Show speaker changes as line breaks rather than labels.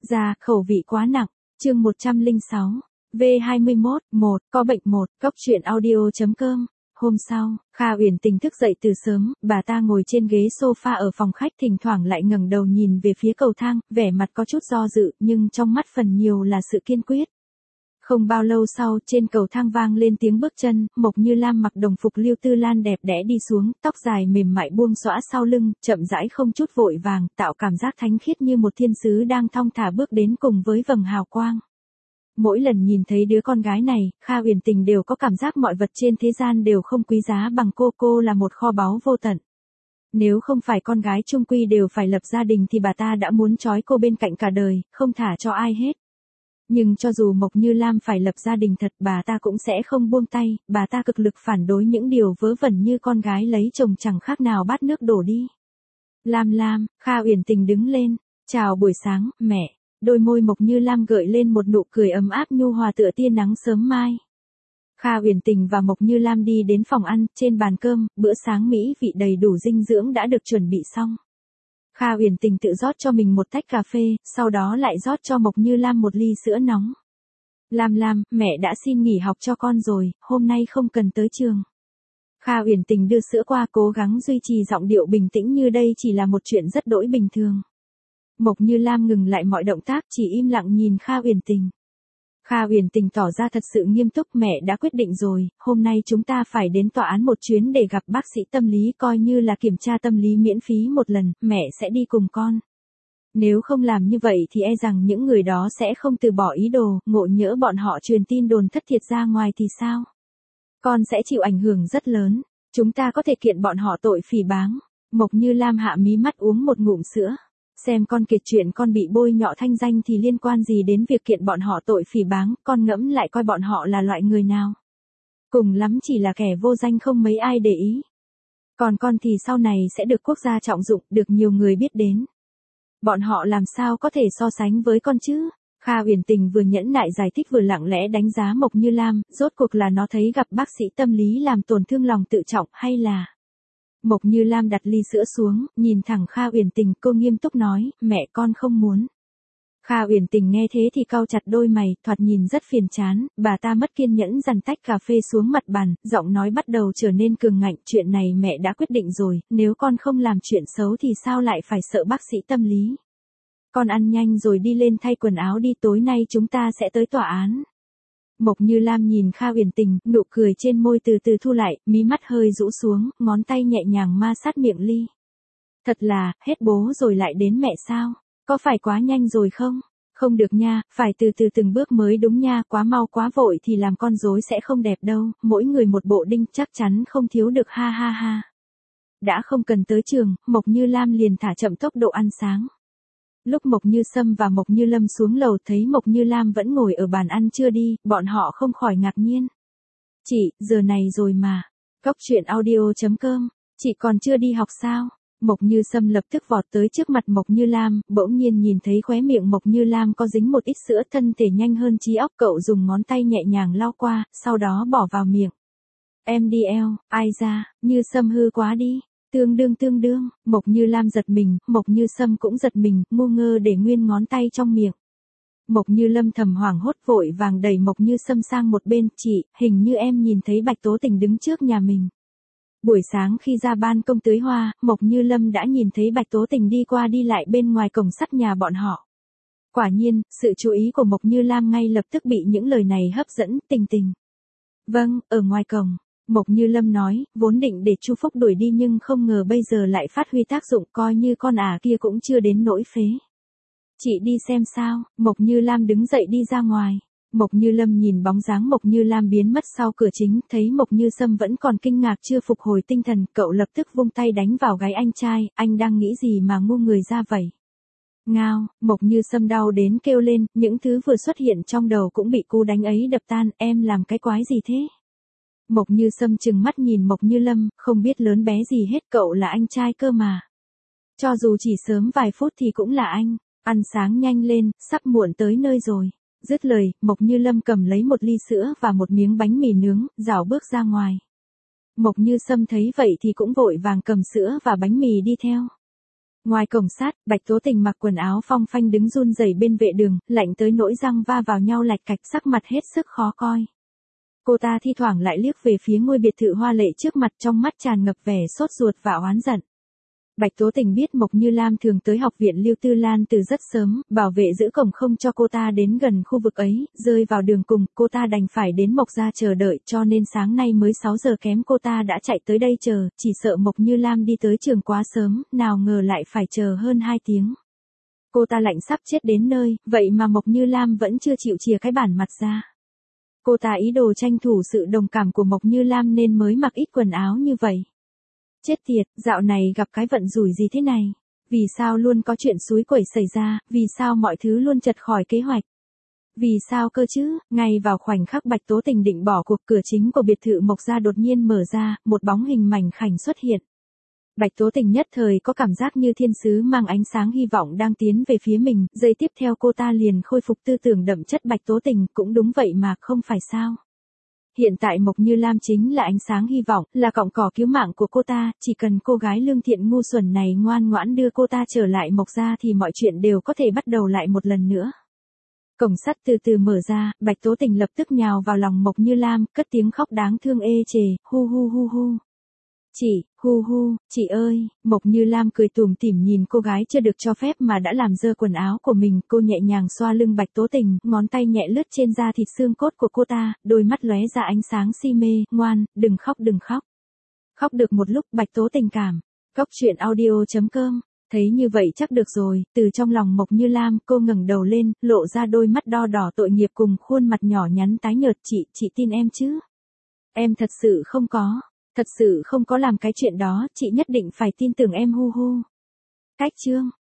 Già, khẩu vị quá nặng. Chương 106. V21, 1, có bệnh 1, Cóc truyện audio.com. Hôm sau, Kha Uyển Tình thức dậy từ sớm, bà ta ngồi trên ghế sofa ở phòng khách, thỉnh thoảng lại ngẩng đầu nhìn về phía cầu thang, vẻ mặt có chút do dự, nhưng trong mắt phần nhiều là sự kiên quyết. Không bao lâu sau, trên cầu thang vang lên tiếng bước chân, Mộc Như Lam mặc đồng phục Lưu Tư Lan đẹp đẽ đi xuống, tóc dài mềm mại buông xõa sau lưng, chậm rãi không chút vội vàng, tạo cảm giác thánh khiết như một thiên sứ đang thong thả bước đến cùng với vầng hào quang. Mỗi lần nhìn thấy đứa con gái này, Kha Uyển Tình đều có cảm giác mọi vật trên thế gian đều không quý giá bằng cô là một kho báu vô tận. Nếu không phải con gái chung quy đều phải lập gia đình thì bà ta đã muốn trói cô bên cạnh cả đời, không thả cho ai hết. Nhưng cho dù Mộc Như Lam phải lập gia đình thật, bà ta cũng sẽ không buông tay, bà ta cực lực phản đối những điều vớ vẩn như con gái lấy chồng chẳng khác nào bát nước đổ đi. Lam, Kha Uyển Tình đứng lên, chào buổi sáng, mẹ. Đôi môi Mộc Như Lam gợi lên một nụ cười ấm áp nhu hòa tựa tia nắng sớm mai. Kha Uyển Tình và Mộc Như Lam đi đến phòng ăn, trên bàn cơm, bữa sáng mỹ vị đầy đủ dinh dưỡng đã được chuẩn bị xong. Kha Uyển Tình tự rót cho mình một tách cà phê, sau đó lại rót cho Mộc Như Lam một ly sữa nóng. Lam, mẹ đã xin nghỉ học cho con rồi, hôm nay không cần tới trường. Kha Uyển Tình đưa sữa qua, cố gắng duy trì giọng điệu bình tĩnh như đây chỉ là một chuyện rất đỗi bình thường. Mộc Như Lam ngừng lại mọi động tác, chỉ im lặng nhìn Kha Uyển Tình. Kha Uyển Tình tỏ ra thật sự nghiêm túc, mẹ đã quyết định rồi, hôm nay chúng ta phải đến tòa án một chuyến để gặp bác sĩ tâm lý, coi như là kiểm tra tâm lý miễn phí một lần, mẹ sẽ đi cùng con. Nếu không làm như vậy thì e rằng những người đó sẽ không từ bỏ ý đồ, ngộ nhỡ bọn họ truyền tin đồn thất thiệt ra ngoài thì sao? Con sẽ chịu ảnh hưởng rất lớn, chúng ta có thể kiện bọn họ tội phỉ báng. Mộc Như Lam hạ mí mắt uống một ngụm sữa. Xem con kể chuyện con bị bôi nhọ thanh danh thì liên quan gì đến việc kiện bọn họ tội phỉ báng, con ngẫm lại coi bọn họ là loại người nào. Cùng lắm chỉ là kẻ vô danh không mấy ai để ý. Còn con thì sau này sẽ được quốc gia trọng dụng, được nhiều người biết đến. Bọn họ làm sao có thể so sánh với con chứ? Kha Uyển Tình vừa nhẫn nại giải thích vừa lặng lẽ đánh giá Mộc Như Lam, rốt cuộc là nó thấy gặp bác sĩ tâm lý làm tổn thương lòng tự trọng hay là... Mộc Như Lam đặt ly sữa xuống, nhìn thẳng Kha Uyển Tình, cô nghiêm túc nói, mẹ con không muốn. Kha Uyển Tình nghe thế thì cau chặt đôi mày, thoạt nhìn rất phiền chán, bà ta mất kiên nhẫn dằn tách cà phê xuống mặt bàn, giọng nói bắt đầu trở nên cường ngạnh, chuyện này mẹ đã quyết định rồi, nếu con không làm chuyện xấu thì sao lại phải sợ bác sĩ tâm lý. Con ăn nhanh rồi đi lên thay quần áo đi, tối nay chúng ta sẽ tới tòa án. Mộc Như Lam nhìn Kha Uyển Tình, nụ cười trên môi từ từ thu lại, mí mắt hơi rũ xuống, ngón tay nhẹ nhàng ma sát miệng ly. Thật là, hết bố rồi lại đến mẹ sao? Có phải quá nhanh rồi không? Không được nha, phải từ từ từng bước mới đúng nha, quá mau quá vội thì làm con rối sẽ không đẹp đâu, mỗi người một bộ đinh chắc chắn không thiếu được, ha. Đã không cần tới trường, Mộc Như Lam liền thả chậm tốc độ ăn sáng. Lúc Mộc Như Sâm và Mộc Như Lâm xuống lầu thấy Mộc Như Lam vẫn ngồi ở bàn ăn chưa đi, bọn họ không khỏi ngạc nhiên. Chị, giờ này rồi mà. Cóc truyện audio.com, chị còn chưa đi học sao? Mộc Như Sâm lập tức vọt tới trước mặt Mộc Như Lam, bỗng nhiên nhìn thấy khóe miệng Mộc Như Lam có dính một ít sữa, thân thể nhanh hơn trí óc, cậu dùng ngón tay nhẹ nhàng lau qua, sau đó bỏ vào miệng. Em đi eo, ai ra, Như Sâm hư quá đi. Tương đương, Mộc Như Lam giật mình, Mộc Như Sâm cũng giật mình, ngu ngơ để nguyên ngón tay trong miệng. Mộc Như Lâm thầm hoảng hốt vội vàng đẩy Mộc Như Sâm sang một bên, chị, hình như em nhìn thấy Bạch Tố Tình đứng trước nhà mình. Buổi sáng khi ra ban công tưới hoa, Mộc Như Lâm đã nhìn thấy Bạch Tố Tình đi qua đi lại bên ngoài cổng sắt nhà bọn họ. Quả nhiên, sự chú ý của Mộc Như Lam ngay lập tức bị những lời này hấp dẫn, Tình. Vâng, ở ngoài cổng. Mộc Như Lâm nói, vốn định để Chu Phúc đuổi đi nhưng không ngờ bây giờ lại phát huy tác dụng, coi như con kia cũng chưa đến nỗi phế. Chị đi xem sao? Mộc Như Lam đứng dậy đi ra ngoài. Mộc Như Lâm nhìn bóng dáng Mộc Như Lam biến mất sau cửa chính, thấy Mộc Như Sâm vẫn còn kinh ngạc chưa phục hồi tinh thần, cậu lập tức vung tay đánh vào gáy anh trai, anh đang nghĩ gì mà ngu người ra vậy? Ngao, Mộc Như Sâm đau đến kêu lên, những thứ vừa xuất hiện trong đầu cũng bị cú đánh ấy đập tan, em làm cái quái gì thế? Mộc Như Sâm trừng mắt nhìn Mộc Như Lâm, không biết lớn bé gì hết, cậu là anh trai cơ mà. Cho dù chỉ sớm vài phút thì cũng là anh, ăn sáng nhanh lên, sắp muộn tới nơi rồi. Dứt lời, Mộc Như Lâm cầm lấy một ly sữa và một miếng bánh mì nướng, rảo bước ra ngoài. Mộc Như Sâm thấy vậy thì cũng vội vàng cầm sữa và bánh mì đi theo. Ngoài cổng sát, Bạch Tố Tình mặc quần áo phong phanh đứng run rẩy bên vệ đường, lạnh tới nỗi răng va vào nhau lạch cạch, sắc mặt hết sức khó coi. Cô ta thi thoảng lại liếc về phía ngôi biệt thự hoa lệ trước mặt, trong mắt tràn ngập vẻ sốt ruột và oán giận. Bạch Tố Tình biết Mộc Như Lam thường tới học viện Lưu Tư Lan từ rất sớm, bảo vệ giữ cổng không cho cô ta đến gần khu vực ấy, rơi vào đường cùng, cô ta đành phải đến Mộc gia chờ đợi, cho nên sáng nay mới 6 giờ kém cô ta đã chạy tới đây chờ, chỉ sợ Mộc Như Lam đi tới trường quá sớm, nào ngờ lại phải chờ hơn 2 tiếng. Cô ta lạnh sắp chết đến nơi, vậy mà Mộc Như Lam vẫn chưa chịu chìa cái bản mặt ra. Cô ta ý đồ tranh thủ sự đồng cảm của Mộc Như Lam nên mới mặc ít quần áo như vậy. Chết tiệt, dạo này gặp cái vận rủi gì thế này? Vì sao luôn có chuyện xúi quẩy xảy ra, vì sao mọi thứ luôn chật khỏi kế hoạch? Vì sao cơ chứ? Ngay vào khoảnh khắc Bạch Tố Tình định bỏ cuộc, cửa chính của biệt thự Mộc gia đột nhiên mở ra, một bóng hình mảnh khảnh xuất hiện. Bạch Tố Tình nhất thời có cảm giác như thiên sứ mang ánh sáng hy vọng đang tiến về phía mình, giây tiếp theo cô ta liền khôi phục tư tưởng đậm chất Bạch Tố Tình, cũng đúng vậy mà không phải sao. Hiện tại Mộc Như Lam chính là ánh sáng hy vọng, là cọng cỏ cứu mạng của cô ta, chỉ cần cô gái lương thiện ngu xuẩn này ngoan ngoãn đưa cô ta trở lại Mộc gia thì mọi chuyện đều có thể bắt đầu lại một lần nữa. Cổng sắt từ từ mở ra, Bạch Tố Tình lập tức nhào vào lòng Mộc Như Lam, cất tiếng khóc đáng thương ê chề, hu hu hu hu. Chị, hu hu, chị ơi, Mộc Như Lam cười tủm tỉm nhìn cô gái chưa được cho phép mà đã làm dơ quần áo của mình, cô nhẹ nhàng xoa lưng Bạch Tố Tình, ngón tay nhẹ lướt trên da thịt xương cốt của cô ta, đôi mắt lóe ra ánh sáng si mê, ngoan, đừng khóc đừng khóc. Khóc được một lúc Bạch Tố Tình cảm. Cốc truyện audio.com, thấy như vậy chắc được rồi, từ trong lòng Mộc Như Lam cô ngẩng đầu lên, lộ ra đôi mắt đo đỏ tội nghiệp cùng khuôn mặt nhỏ nhắn tái nhợt, chị tin em chứ? Em thật sự không có làm cái chuyện đó, chị nhất định phải tin tưởng em hu hu. Cách chương